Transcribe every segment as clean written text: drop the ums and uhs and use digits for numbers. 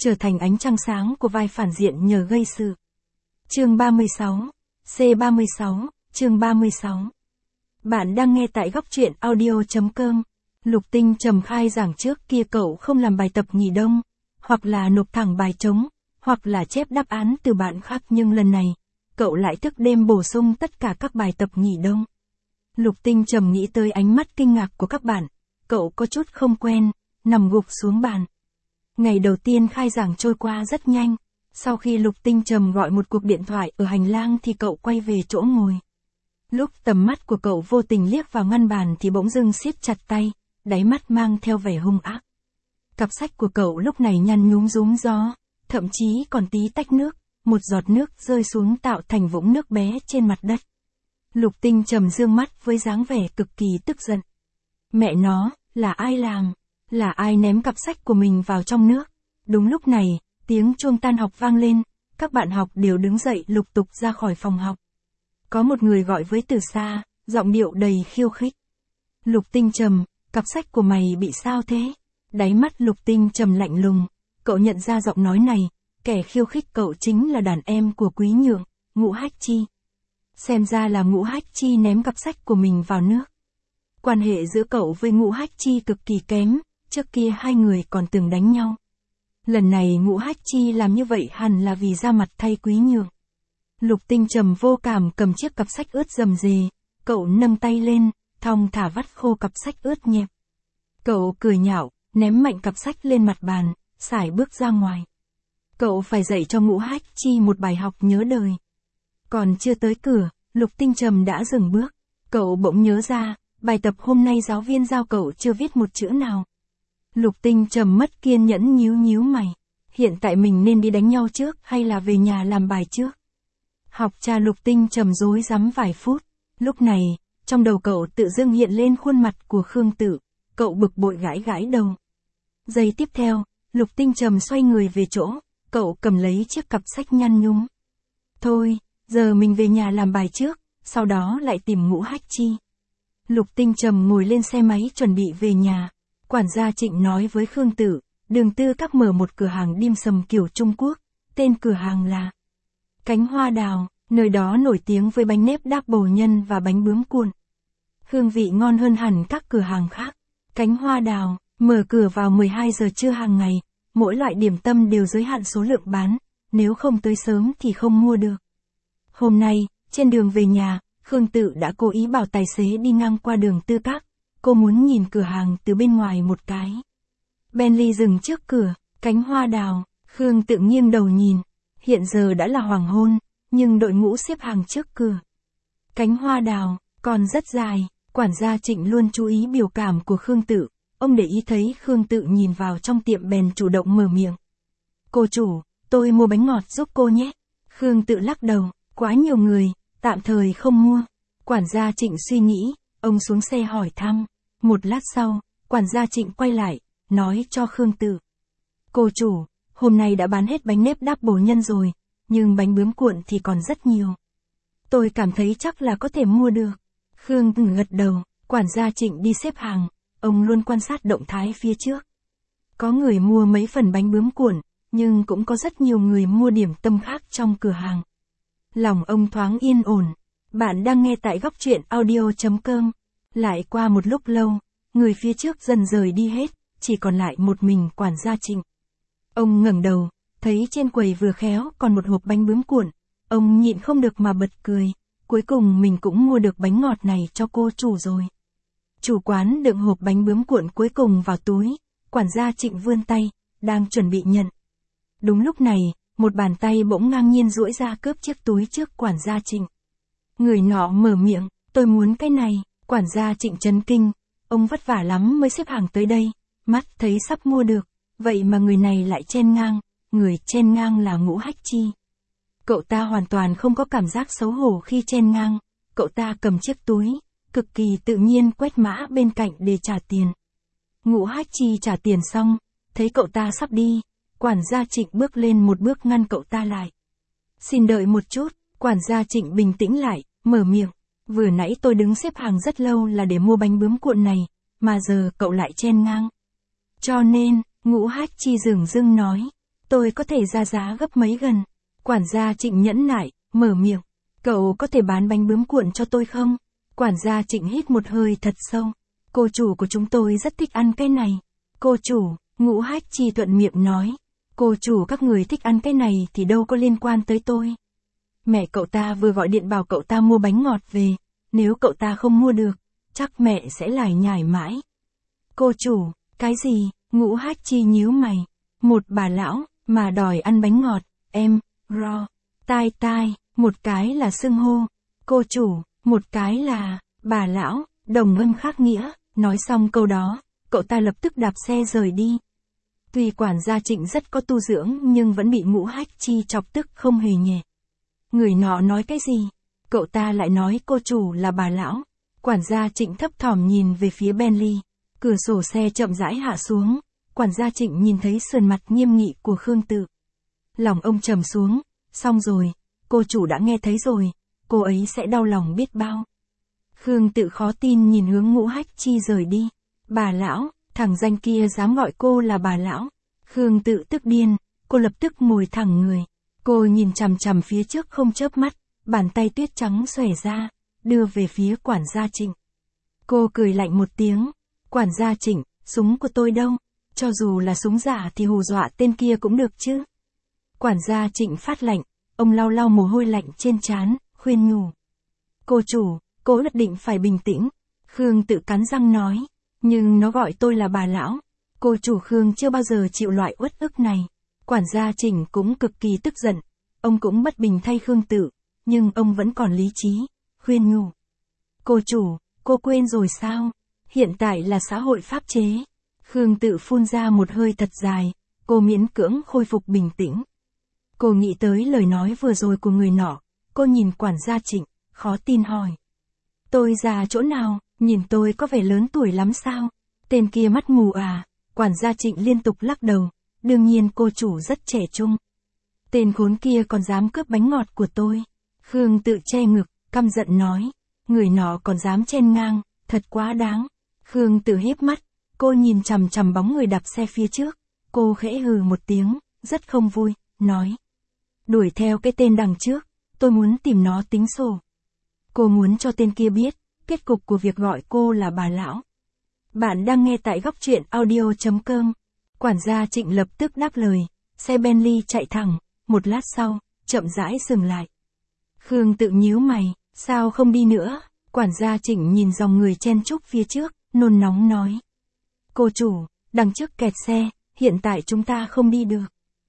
trở thành ánh trăng sáng của vai phản diện nhờ gây sự. Chương 36, C36, chương 36. Bạn đang nghe tại góc truyện audio.com. Lục Tinh Trầm khai giảng trước kia cậu không làm bài tập nghỉ đông, hoặc là nộp thẳng bài trống, hoặc là chép đáp án từ bạn khác, nhưng lần này, cậu lại thức đêm bổ sung tất cả các bài tập nghỉ đông. Lục Tinh Trầm nghĩ tới ánh mắt kinh ngạc của các bạn, cậu có chút không quen, nằm gục xuống bàn. Ngày đầu tiên khai giảng trôi qua rất nhanh, sau khi Lục Tinh Trầm gọi một cuộc điện thoại ở hành lang thì cậu quay về chỗ ngồi. Lúc tầm mắt của cậu vô tình liếc vào ngăn bàn thì bỗng dưng siết chặt tay, đáy mắt mang theo vẻ hung ác. Cặp sách của cậu lúc này nhăn nhúm rúm gió, thậm chí còn tí tách nước, một giọt nước rơi xuống tạo thành vũng nước bé trên mặt đất. Lục Tinh Trầm dương mắt với dáng vẻ cực kỳ tức giận. Mẹ nó, là ai làm? Là ai ném cặp sách của mình vào trong nước? Đúng lúc này, tiếng chuông tan học vang lên, các bạn học đều đứng dậy lục tục ra khỏi phòng học. Có một người gọi với từ xa, giọng điệu đầy khiêu khích. Lục Tinh Trầm, cặp sách của mày bị sao thế? Đáy mắt Lục Tinh Trầm lạnh lùng, cậu nhận ra giọng nói này, kẻ khiêu khích cậu chính là đàn em của Quý Nhượng, Ngũ Hách Chi. Xem ra là Ngũ Hách Chi ném cặp sách của mình vào nước. Quan hệ giữa cậu với Ngũ Hách Chi cực kỳ kém, trước kia hai người còn từng đánh nhau. Lần này Ngũ Hách Chi làm như vậy hẳn là vì ra mặt thay Quý Nhượng. Lục Tinh Trầm vô cảm cầm chiếc cặp sách ướt rầm rề, cậu nâng tay lên, thong thả vắt khô cặp sách ướt nhẹp. Cậu cười nhạo, ném mạnh cặp sách lên mặt bàn, sải bước ra ngoài. Cậu phải dạy cho Ngũ Hách Chi một bài học nhớ đời. Còn chưa tới cửa, Lục Tinh Trầm đã dừng bước. Cậu bỗng nhớ ra, bài tập hôm nay giáo viên giao cậu chưa viết một chữ nào. Lục Tinh Trầm mất kiên nhẫn nhíu mày. Hiện tại mình nên đi đánh nhau trước hay là về nhà làm bài trước? Học trò Lục Tinh Trầm rối rắm vài phút. Lúc này, trong đầu cậu tự dưng hiện lên khuôn mặt của Khương Tự. Cậu bực bội gãi đầu. Giây tiếp theo, Lục Tinh Trầm xoay người về chỗ, cậu cầm lấy chiếc cặp sách nhăn nhúm. Thôi, giờ mình về nhà làm bài trước, sau đó lại tìm Ngũ Hách Chi. Lục Tinh Trầm ngồi lên xe máy chuẩn bị về nhà. Quản gia Trịnh nói với Khương Tự, Đường Tư Các mở một cửa hàng dim sum kiểu Trung Quốc, tên cửa hàng là Cánh Hoa Đào, nơi đó nổi tiếng với bánh nếp đáp bầu nhân và bánh bướm cuộn. Hương vị ngon hơn hẳn các cửa hàng khác. Cánh Hoa Đào mở cửa vào 12 giờ trưa hàng ngày, mỗi loại điểm tâm đều giới hạn số lượng bán, nếu không tới sớm thì không mua được. Hôm nay, trên đường về nhà, Khương Tự đã cố ý bảo tài xế đi ngang qua Đường Tư Các, cô muốn nhìn cửa hàng từ bên ngoài một cái. Bentley dừng trước cửa, Cánh Hoa Đào, Khương Tự nghiêng đầu nhìn, hiện giờ đã là hoàng hôn, nhưng đội ngũ xếp hàng trước cửa. Cánh Hoa Đào, còn rất dài, quản gia Trịnh luôn chú ý biểu cảm của Khương Tự, ông để ý thấy Khương Tự nhìn vào trong tiệm bèn chủ động mở miệng. Cô chủ, tôi mua bánh ngọt giúp cô nhé. Khương Tự lắc đầu, quá nhiều người, tạm thời không mua. Quản gia Trịnh suy nghĩ, ông xuống xe hỏi thăm. Một lát sau, quản gia Trịnh quay lại, nói cho Khương Tự. Cô chủ, hôm nay đã bán hết bánh nếp đáp bầu nhân rồi, nhưng bánh bướm cuộn thì còn rất nhiều. Tôi cảm thấy chắc là có thể mua được. Khương Tự gật đầu, quản gia Trịnh đi xếp hàng, ông luôn quan sát động thái phía trước. Có người mua mấy phần bánh bướm cuộn, nhưng cũng có rất nhiều người mua điểm tâm khác trong cửa hàng. Lòng ông thoáng yên ổn. Bạn đang nghe tại góc truyện audio.com. Lại qua một lúc lâu, người phía trước dần rời đi hết, chỉ còn lại một mình quản gia Trịnh. Ông ngẩng đầu, thấy trên quầy vừa khéo còn một hộp bánh bướm cuộn, ông nhịn không được mà bật cười, cuối cùng mình cũng mua được bánh ngọt này cho cô chủ rồi. Chủ quán đựng hộp bánh bướm cuộn cuối cùng vào túi, quản gia Trịnh vươn tay, đang chuẩn bị nhận. Đúng lúc này, một bàn tay bỗng ngang nhiên duỗi ra cướp chiếc túi trước quản gia Trịnh. Người nọ mở miệng, tôi muốn cái này. Quản gia Trịnh chấn kinh, ông vất vả lắm mới xếp hàng tới đây, mắt thấy sắp mua được, vậy mà người này lại chen ngang, người chen ngang là Ngũ Hách Chi. Cậu ta hoàn toàn không có cảm giác xấu hổ khi chen ngang, cậu ta cầm chiếc túi, cực kỳ tự nhiên quét mã bên cạnh để trả tiền. Ngũ Hách Chi trả tiền xong, thấy cậu ta sắp đi, quản gia Trịnh bước lên một bước ngăn cậu ta lại. Xin đợi một chút, quản gia Trịnh bình tĩnh lại, mở miệng. Vừa nãy tôi đứng xếp hàng rất lâu là để mua bánh bướm cuộn này, mà giờ cậu lại chen ngang. Cho nên, Ngũ Hách Chi dửng dưng nói, Tôi có thể ra giá gấp mấy gần. Quản gia Trịnh nhẫn nại, mở miệng. Cậu có thể bán bánh bướm cuộn cho tôi không? Quản gia Trịnh hít một hơi thật sâu. Cô chủ của chúng tôi rất thích ăn cái này. Cô chủ, Ngũ Hách Chi thuận miệng nói. Cô chủ các người thích ăn cái này thì đâu có liên quan tới tôi. Mẹ cậu ta vừa gọi điện bảo cậu ta mua bánh ngọt về. Nếu cậu ta không mua được, chắc mẹ sẽ lải nhải mãi. Cô chủ, cái gì? Ngũ Hách Chi nhíu mày. Một bà lão, mà đòi ăn bánh ngọt, em, ro, tai, một cái là xưng hô. Cô chủ, một cái là, bà lão, đồng âm khác nghĩa. Nói xong câu đó, cậu ta lập tức đạp xe rời đi. Tuy quản gia Trịnh rất có tu dưỡng nhưng vẫn bị Ngũ Hách Chi chọc tức không hề nhẹ. Người nọ nói cái gì? Cậu ta lại nói cô chủ là bà lão. Quản gia Trịnh thấp thỏm nhìn về phía Bentley. Cửa sổ xe chậm rãi hạ xuống. Quản gia Trịnh nhìn thấy sườn mặt nghiêm nghị của Khương Tự. Lòng ông trầm xuống. Xong rồi, cô chủ đã nghe thấy rồi. Cô ấy sẽ đau lòng biết bao. Khương Tự khó tin nhìn hướng Ngũ Hách Chi rời đi. Bà lão, thằng danh kia dám gọi cô là bà lão. Khương Tự tức điên, cô lập tức ngồi thẳng người. Cô nhìn chằm chằm phía trước không chớp mắt, bàn tay tuyết trắng xòe ra, đưa về phía quản gia Trịnh. Cô cười lạnh một tiếng. Quản gia Trịnh, súng của tôi đâu? Cho dù là súng giả thì hù dọa tên kia cũng được chứ. Quản gia Trịnh phát lạnh, ông lau lau mồ hôi lạnh trên trán, khuyên nhủ. Cô chủ, cô nhất định phải bình tĩnh. Khương Tự cắn răng nói. Nhưng nó gọi tôi là bà lão. Cô chủ Khương chưa bao giờ chịu loại uất ức này. Quản gia Trịnh cũng cực kỳ tức giận. Ông cũng bất bình thay Khương Tự. Nhưng ông vẫn còn lý trí. Khuyên nhủ. Cô chủ, cô quên rồi sao? Hiện tại là xã hội pháp chế. Khương Tự phun ra một hơi thật dài. Cô miễn cưỡng khôi phục bình tĩnh. Cô nghĩ tới lời nói vừa rồi của người nọ. Cô nhìn quản gia Trịnh, khó tin hỏi. Tôi già chỗ nào, nhìn tôi có vẻ lớn tuổi lắm sao? Tên kia mắt mù à? Quản gia Trịnh liên tục lắc đầu. Đương nhiên cô chủ rất trẻ trung. Tên khốn kia còn dám cướp bánh ngọt của tôi. Khương Tự che ngực, căm giận nói. Người nọ còn dám chen ngang, thật quá đáng. Khương Tự híp mắt, cô nhìn chằm chằm bóng người đạp xe phía trước. Cô khẽ hừ một tiếng, rất không vui, nói. Đuổi theo cái tên đằng trước, tôi muốn tìm nó tính sổ. Cô muốn cho tên kia biết, kết cục của việc gọi cô là bà lão. Bạn đang nghe tại góc truyện audio.com. Quản gia Trịnh lập tức đáp lời, xe Bentley chạy thẳng, một lát sau, chậm rãi dừng lại. Khương Tự nhíu mày, sao không đi nữa? Quản gia Trịnh nhìn dòng người chen chúc phía trước, nôn nóng nói. Cô chủ, đằng trước kẹt xe, hiện tại chúng ta không đi được.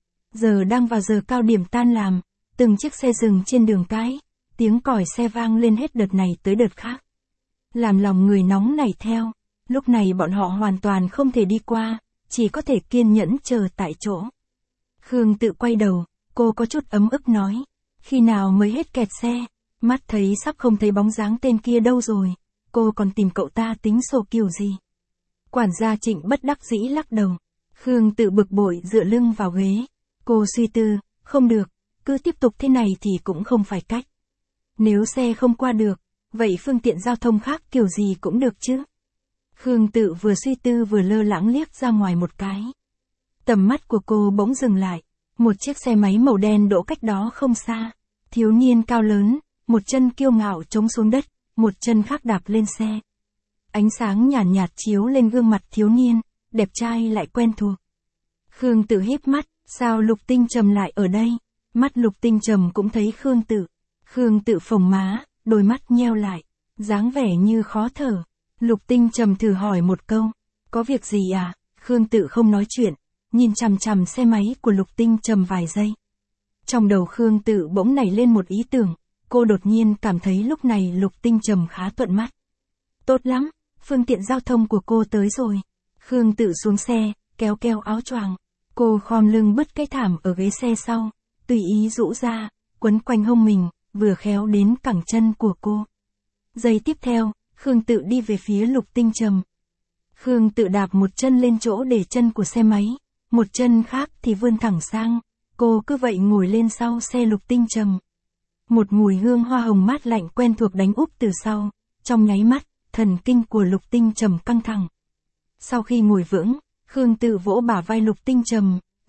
Giờ đang vào giờ cao điểm tan làm, từng chiếc xe dừng trên đường cái, tiếng còi xe vang lên hết đợt này tới đợt khác. Làm lòng người nóng nảy theo, lúc này bọn họ hoàn toàn không thể đi qua, chỉ có thể kiên nhẫn chờ tại chỗ. Khương Tự quay đầu, cô có chút ấm ức nói, khi nào mới hết kẹt xe, mắt thấy sắp không thấy bóng dáng tên kia đâu rồi, cô còn tìm cậu ta tính sổ kiểu gì. Quản gia Trịnh bất đắc dĩ lắc đầu, Khương Tự bực bội dựa lưng vào ghế, cô suy tư, không được, cứ tiếp tục thế này thì cũng không phải cách. Nếu xe không qua được, vậy phương tiện giao thông khác kiểu gì cũng được chứ. Khương Tự vừa suy tư vừa lơ lãng liếc ra ngoài một cái. Tầm mắt của cô bỗng dừng lại, một chiếc xe máy màu đen đỗ cách đó không xa. Thiếu niên cao lớn, một chân kiêu ngạo chống xuống đất, một chân khác đạp lên xe. Ánh sáng nhàn nhạt chiếu lên gương mặt thiếu niên, đẹp trai lại quen thuộc. Khương Tự híp mắt, sao Lục Tinh Trầm lại ở đây? Mắt Lục Tinh Trầm cũng thấy Khương Tự. Khương Tự phồng má, đôi mắt nheo lại, dáng vẻ như khó thở. Lục Tinh Trầm thử hỏi một câu, có việc gì à? Khương Tự không nói chuyện, nhìn chằm chằm xe máy của Lục Tinh Trầm vài giây. Trong đầu Khương Tự bỗng nảy lên một ý tưởng, cô đột nhiên cảm thấy lúc này Lục Tinh Trầm khá thuận mắt. Tốt lắm, phương tiện giao thông của cô tới rồi. Khương Tự xuống xe, kéo áo choàng. Cô khom lưng bứt cái thảm ở ghế xe sau, tùy ý rũ ra, quấn quanh hông mình, vừa khéo đến cẳng chân của cô. Giây tiếp theo, Khương Tự đi về phía Lục Tinh Trầm. Khương Tự đạp một chân lên chỗ để chân của xe máy, một chân khác thì vươn thẳng sang. Cô cứ vậy ngồi lên sau xe Lục Tinh Trầm. Một mùi hương hoa hồng mát lạnh quen thuộc đánh úp từ sau, trong nháy mắt, thần kinh của Lục Tinh Trầm căng thẳng. Sau khi ngồi vững, Khương Tự vỗ bả vai Lục Tinh Trầm,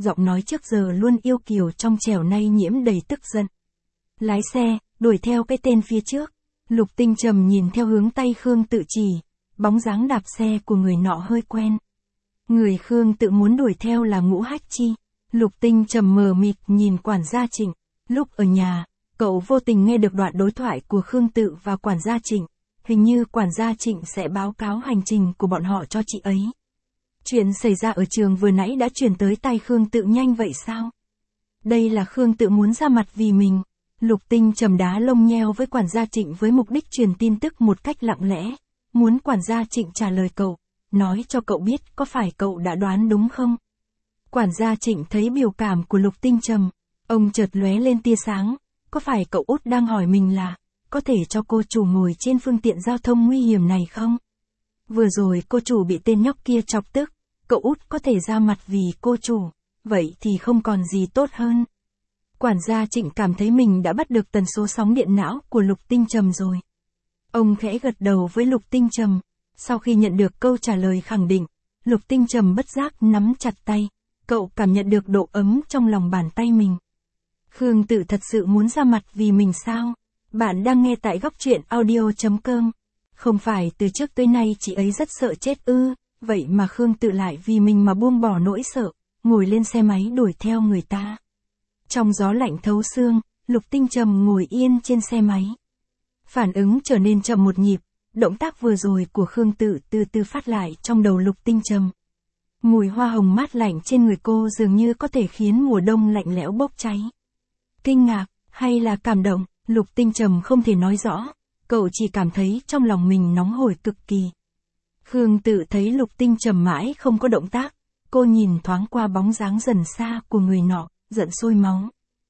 giọng nói trước giờ luôn yêu kiều trong trẻo nay nhiễm đầy tức giận. Lái xe, đuổi theo cái tên phía trước. Lục Tinh Trầm nhìn theo hướng tay Khương Tự chỉ, bóng dáng đạp xe của người nọ hơi quen. Người Khương Tự muốn đuổi theo là Ngũ Hách Chi. Lục Tinh Trầm mờ mịt nhìn quản gia Trịnh. Lúc ở nhà, cậu vô tình nghe được đoạn đối thoại của Khương Tự và quản gia Trịnh. Hình như quản gia Trịnh sẽ báo cáo hành trình của bọn họ cho chị ấy. Chuyện xảy ra ở trường vừa nãy đã truyền tới tai Khương Tự nhanh vậy sao? Đây là Khương Tự muốn ra mặt vì mình. Lục Tinh Trầm đá lông nheo với quản gia Trịnh với mục đích truyền tin tức một cách lặng lẽ. Muốn quản gia Trịnh trả lời cậu, nói cho cậu biết có phải cậu đã đoán đúng không? Quản gia Trịnh thấy biểu cảm của Lục Tinh Trầm, ông chợt lóe lên tia sáng. Có phải cậu út đang hỏi mình là, có thể cho cô chủ ngồi trên phương tiện giao thông nguy hiểm này không? Vừa rồi cô chủ bị tên nhóc kia chọc tức, cậu út có thể ra mặt vì cô chủ, vậy thì không còn gì tốt hơn. Quản gia Trịnh cảm thấy mình đã bắt được tần số sóng điện não của Lục Tinh Trầm rồi. Ông khẽ gật đầu với Lục Tinh Trầm, sau khi nhận được câu trả lời khẳng định, Lục Tinh Trầm bất giác nắm chặt tay, cậu cảm nhận được độ ấm trong lòng bàn tay mình. Khương Tự thật sự muốn ra mặt vì mình sao? Bạn đang nghe tại góc truyện audio.com. Không phải từ trước tới nay chị ấy rất sợ chết ư, vậy mà Khương Tự lại vì mình mà buông bỏ nỗi sợ, ngồi lên xe máy đuổi theo người ta. Trong gió lạnh thấu xương, Lục Tinh Trầm ngồi yên trên xe máy. Phản ứng trở nên chậm một nhịp, động tác vừa rồi của Khương Tự từ từ phát lại trong đầu Lục Tinh Trầm. Mùi hoa hồng mát lạnh trên người cô dường như có thể khiến mùa đông lạnh lẽo bốc cháy. Kinh ngạc, hay là cảm động, Lục Tinh Trầm không thể nói rõ, cậu chỉ cảm thấy trong lòng mình nóng hổi cực kỳ. Khương Tự thấy Lục Tinh Trầm mãi không có động tác, cô nhìn thoáng qua bóng dáng dần xa của người nọ, giận sôi máu.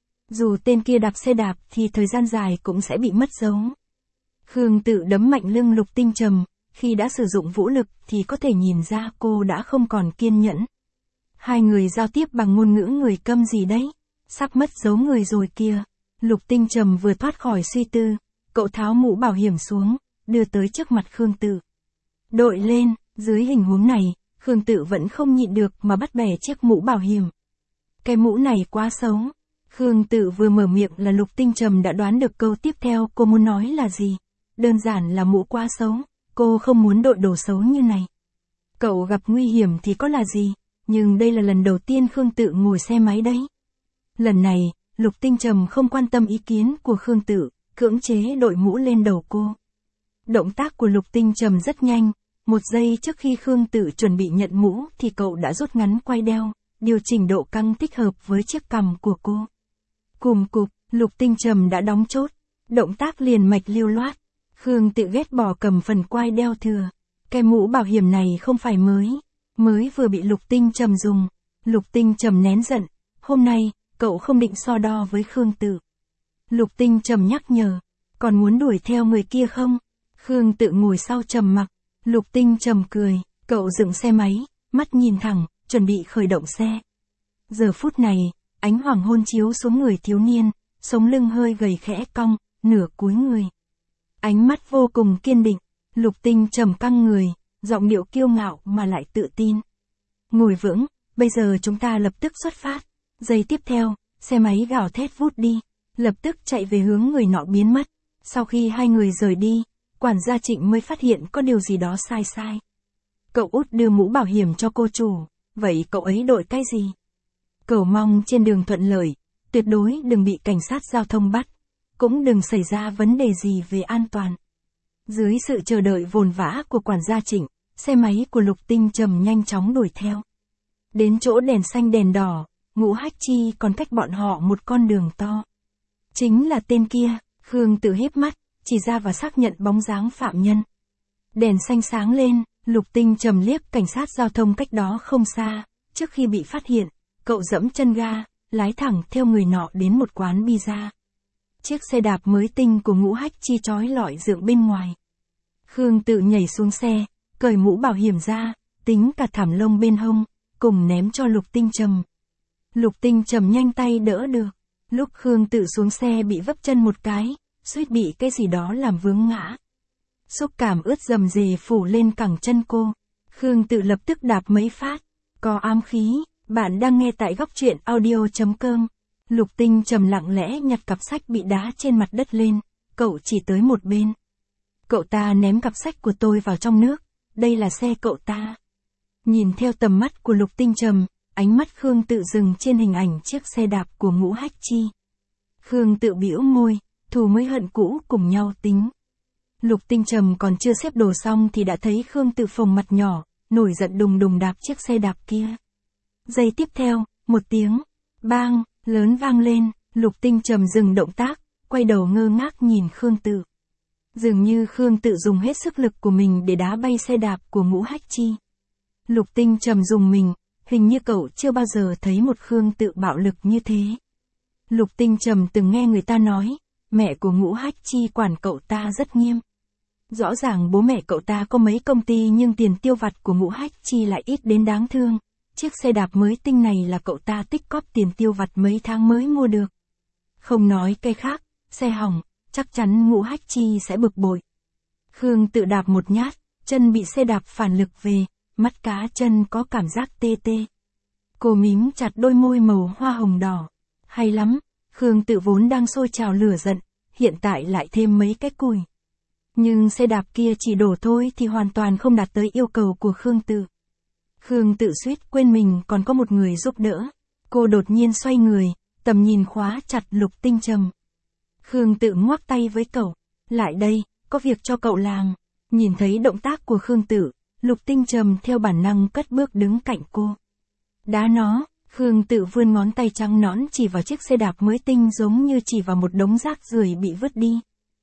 Dù tên kia đạp xe đạp thì thời gian dài cũng sẽ bị mất dấu. Khương Tự đấm mạnh lưng Lục Tinh Trầm, khi đã sử dụng vũ lực thì có thể nhìn ra cô đã không còn kiên nhẫn. Hai người giao tiếp bằng ngôn ngữ người câm gì đấy, sắp mất dấu người rồi kìa. Lục Tinh Trầm vừa thoát khỏi suy tư, cậu tháo mũ bảo hiểm xuống, đưa tới trước mặt Khương Tự. Đội lên, dưới hình huống này, Khương Tự vẫn không nhịn được mà bắt bẻ chiếc mũ bảo hiểm. Cái mũ này quá xấu. Khương Tự vừa mở miệng là Lục Tinh Trầm đã đoán được câu tiếp theo cô muốn nói là gì. Đơn giản là mũ quá xấu, cô không muốn đội đồ xấu như này. Cậu gặp nguy hiểm thì có là gì, nhưng đây là lần đầu tiên Khương Tự ngồi xe máy đấy. Lần này, Lục Tinh Trầm không quan tâm ý kiến của Khương Tự, cưỡng chế đội mũ lên đầu cô. Động tác của Lục Tinh Trầm rất nhanh, một giây trước khi Khương Tự chuẩn bị nhận mũ thì cậu đã rút ngắn quai đeo, điều chỉnh độ căng thích hợp với chiếc cằm của cô. Cùm cụp, Lục Tinh Trầm đã đóng chốt, động tác liền mạch lưu loát. Khương Tự ghét bỏ cầm phần quai đeo thừa. Cái mũ bảo hiểm này không phải mới vừa bị Lục Tinh Trầm dùng. Lục Tinh Trầm nén giận, hôm nay, cậu không định so đo với Khương Tự. Lục Tinh Trầm nhắc nhở, còn muốn đuổi theo người kia không? Khương Tự ngồi sau trầm mặc. Lục Tinh Trầm cười, cậu dựng xe máy, mắt nhìn thẳng, chuẩn bị khởi động xe. Giờ phút này, ánh hoàng hôn chiếu xuống người thiếu niên, sống lưng hơi gầy khẽ cong, nửa cúi người. Ánh mắt vô cùng kiên định, Lục Tinh Trầm căng người, giọng điệu kiêu ngạo mà lại tự tin. Ngồi vững, bây giờ chúng ta lập tức xuất phát. Giây tiếp theo, xe máy gào thét vút đi, lập tức chạy về hướng người nọ biến mất. Sau khi hai người rời đi, quản gia Trịnh mới phát hiện có điều gì đó sai. Cậu út đưa mũ bảo hiểm cho cô chủ, vậy cậu ấy đội cái gì? Cầu mong trên đường thuận lợi, tuyệt đối đừng bị cảnh sát giao thông bắt, cũng đừng xảy ra vấn đề gì về an toàn. Dưới sự chờ đợi vồn vã của quản gia Trịnh, xe máy của Lục Tinh Trầm nhanh chóng đuổi theo. Đến chỗ đèn xanh đèn đỏ, Ngũ Hách Chi còn cách bọn họ một con đường to. Chính là tên kia, Khương Tự híp mắt, chỉ ra và xác nhận bóng dáng phạm nhân. Đèn xanh sáng lên, Lục Tinh Trầm liếc cảnh sát giao thông cách đó không xa, trước khi bị phát hiện, cậu giẫm chân ga, lái thẳng theo người nọ đến một quán pizza. Chiếc xe đạp mới tinh của Ngũ Hách Chi trói lọi dựng bên ngoài. Khương Tự nhảy xuống xe, cởi mũ bảo hiểm ra, tính cả thảm lông bên hông, cùng ném cho Lục Tinh Trầm. Lục Tinh Trầm nhanh tay đỡ được. Lúc Khương Tự xuống xe bị vấp chân một cái, suýt bị cái gì đó làm vướng ngã. Xúc cảm ướt rầm rề phủ lên cẳng chân cô. Khương Tự lập tức đạp mấy phát. Có ám khí, Bạn đang nghe tại góc truyện audio.com. Lục Tinh Trầm lặng lẽ nhặt cặp sách bị đá trên mặt đất lên, cậu chỉ tới một bên. Cậu ta ném cặp sách của tôi vào trong nước, đây là xe cậu ta. Nhìn theo tầm mắt của Lục Tinh Trầm, ánh mắt Khương Tự dừng trên hình ảnh chiếc xe đạp của Ngũ Hách Chi. Khương Tự bĩu môi, thù mới hận cũ cùng nhau tính. Lục Tinh Trầm còn chưa xếp đồ xong thì đã thấy Khương Tự phồng mặt nhỏ, nổi giận đùng đùng đạp chiếc xe đạp kia. Giây tiếp theo, một tiếng bang lớn vang lên, Lục Tinh Trầm dừng động tác, quay đầu ngơ ngác nhìn Khương Tự. Dường như Khương Tự dùng hết sức lực của mình để đá bay xe đạp của Ngũ Hách Chi. Lục Tinh Trầm dùng mình, hình như cậu chưa bao giờ thấy một Khương Tự bạo lực như thế. Lục Tinh Trầm từng nghe người ta nói, mẹ của Ngũ Hách Chi quản cậu ta rất nghiêm. Rõ ràng bố mẹ cậu ta có mấy công ty nhưng tiền tiêu vặt của Ngũ Hách Chi lại ít đến đáng thương. Chiếc xe đạp mới tinh này là cậu ta tích cóp tiền tiêu vặt mấy tháng mới mua được. Không nói cái khác, xe hỏng, chắc chắn Ngũ Hách Chi sẽ bực bội. Khương Tự đạp một nhát, chân bị xe đạp phản lực về, mắt cá chân có cảm giác tê tê. Cô mím chặt đôi môi màu hoa hồng đỏ. Hay lắm, Khương Tự vốn đang sôi trào lửa giận, hiện tại lại thêm mấy cái cùi. Nhưng xe đạp kia chỉ đổ thôi thì hoàn toàn không đạt tới yêu cầu của Khương Tự. Khương Tự suýt quên mình còn có một người giúp đỡ. Cô đột nhiên xoay người, tầm nhìn khóa chặt Lục Tinh Trầm. Khương Tự ngoắc tay với cậu. Lại đây, có việc cho cậu làm. Nhìn thấy động tác của Khương Tự, Lục Tinh Trầm theo bản năng cất bước đứng cạnh cô. Đá nó, Khương Tự vươn ngón tay trắng nõn chỉ vào chiếc xe đạp mới tinh giống như chỉ vào một đống rác rưởi bị vứt đi.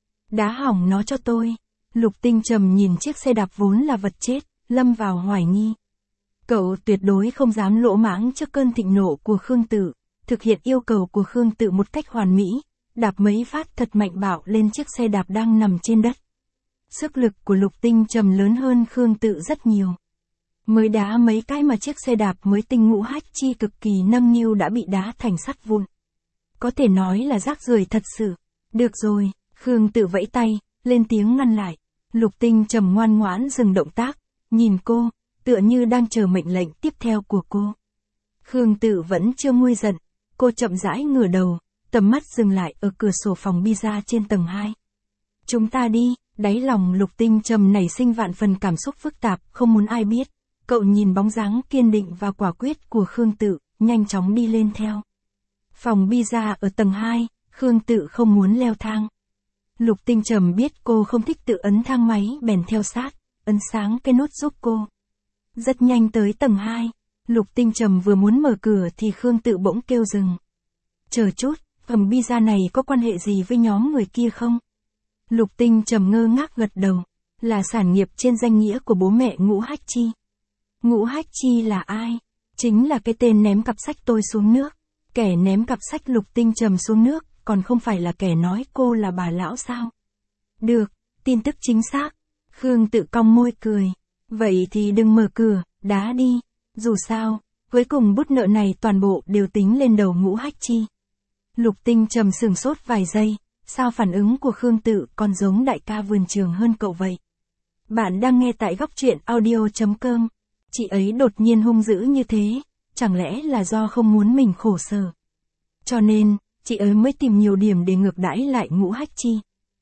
Đá hỏng nó cho tôi. Lục Tinh Trầm nhìn chiếc xe đạp vốn là vật chết, lâm vào hoài nghi. Cậu tuyệt đối không dám lỗ mãng trước cơn thịnh nộ của Khương Tự, thực hiện yêu cầu của Khương Tự một cách hoàn mỹ, đạp mấy phát thật mạnh bạo lên chiếc xe đạp đang nằm trên đất. Sức lực của Lục Tinh Trầm lớn hơn Khương Tự rất nhiều. Mới đá mấy cái mà chiếc xe đạp mới tinh Ngũ Hách Chi cực kỳ nâng niu đã bị đá thành sắt vụn. Có thể nói là rác rưởi thật sự. Được rồi, Khương Tự vẫy tay, lên tiếng ngăn lại. Lục Tinh Trầm ngoan ngoãn dừng động tác, nhìn cô, tựa như đang chờ mệnh lệnh tiếp theo của cô. Khương Tự vẫn chưa nguôi giận, cô chậm rãi ngửa đầu, tầm mắt dừng lại ở cửa sổ phòng pizza trên tầng 2. Chúng ta đi, đáy lòng Lục Tinh Trầm nảy sinh vạn phần cảm xúc phức tạp, không muốn ai biết. Cậu nhìn bóng dáng kiên định và quả quyết của Khương Tự, nhanh chóng đi lên theo. Phòng pizza ở tầng 2, Khương Tự không muốn leo thang. Lục Tinh Trầm biết cô không thích tự ấn thang máy bèn theo sát, ấn sáng cái nút giúp cô. Rất nhanh tới tầng 2, Lục Tinh Trầm vừa muốn mở cửa thì Khương Tự bỗng kêu dừng. Chờ chút, phòng pizza này có quan hệ gì với nhóm người kia không? Lục Tinh Trầm ngơ ngác gật đầu, là sản nghiệp trên danh nghĩa của bố mẹ Ngũ Hách Chi. Ngũ Hách Chi là ai? Chính là cái tên ném cặp sách tôi xuống nước. Kẻ ném cặp sách Lục Tinh Trầm xuống nước, còn không phải là kẻ nói cô là bà lão sao? Được, tin tức chính xác. Khương Tự cong môi cười. Vậy thì đừng mở cửa, đá đi. Dù sao, cuối cùng bút nợ này toàn bộ đều tính lên đầu Ngũ Hách Chi. Lục Tinh Trầm sửng sốt vài giây, sao phản ứng của Khương Tự còn giống đại ca vườn trường hơn cậu vậy? Bạn đang nghe tại góc truyện audio.com. Chị ấy đột nhiên hung dữ như thế, chẳng lẽ là do không muốn mình khổ sở? Cho nên, chị ấy mới tìm nhiều điểm để ngược đãi lại Ngũ Hách Chi.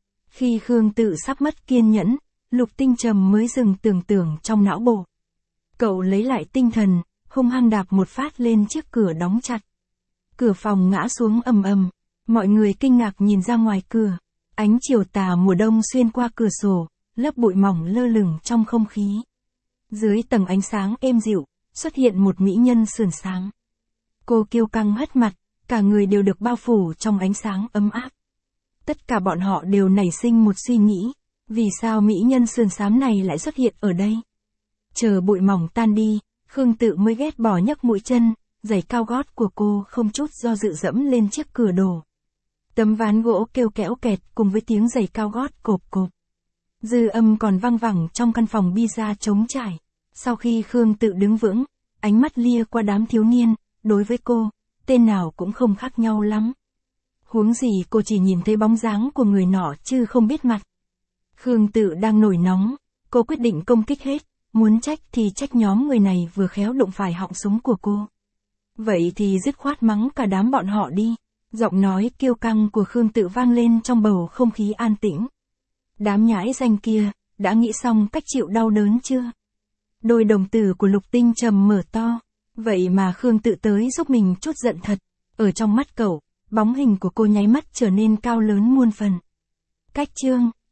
Khi Khương Tự sắp mất kiên nhẫn, Lục Tinh Trầm mới dừng tưởng tượng trong não bộ. Cậu lấy lại tinh thần, hung hăng đạp một phát lên chiếc cửa đóng chặt. Cửa phòng ngã xuống ầm ầm, mọi người kinh ngạc nhìn ra ngoài cửa. Ánh chiều tà mùa đông xuyên qua cửa sổ, lớp bụi mỏng lơ lửng trong không khí. Dưới tầng ánh sáng êm dịu, xuất hiện một mỹ nhân sườn xám. Cô kiêu căng hất mặt, cả người đều được bao phủ trong ánh sáng ấm áp. Tất cả bọn họ đều nảy sinh một suy nghĩ, vì sao mỹ nhân sườn xám này lại xuất hiện ở đây? Chờ bụi mỏng tan đi, Khương Tự mới ghét bỏ nhấc mũi chân, giày cao gót của cô không chút do dự dẫm lên chiếc cửa đổ. Tấm ván gỗ kêu kéo kẹt cùng với tiếng giày cao gót cộp cộp. Dư âm còn vang vẳng trong căn phòng pizza trống trải. Sau khi Khương Tự đứng vững, ánh mắt lia qua đám thiếu niên, đối với cô, tên nào cũng không khác nhau lắm. Huống gì cô chỉ nhìn thấy bóng dáng của người nọ chứ không biết mặt. Khương Tự đang nổi nóng, cô quyết định công kích hết, muốn trách thì trách nhóm người này vừa khéo đụng phải họng súng của cô. Vậy thì dứt khoát mắng cả đám bọn họ đi. Giọng nói kiêu căng của Khương Tự vang lên trong bầu không khí an tĩnh. Đám nhãi danh kia, đã nghĩ xong cách chịu đau đớn chưa? Đôi đồng tử của Lục Tinh Trầm mở to. Vậy mà Khương Tự tới giúp mình chút giận thật. Ở trong mắt cậu, bóng hình của cô nháy mắt trở nên cao lớn muôn phần. Cách chương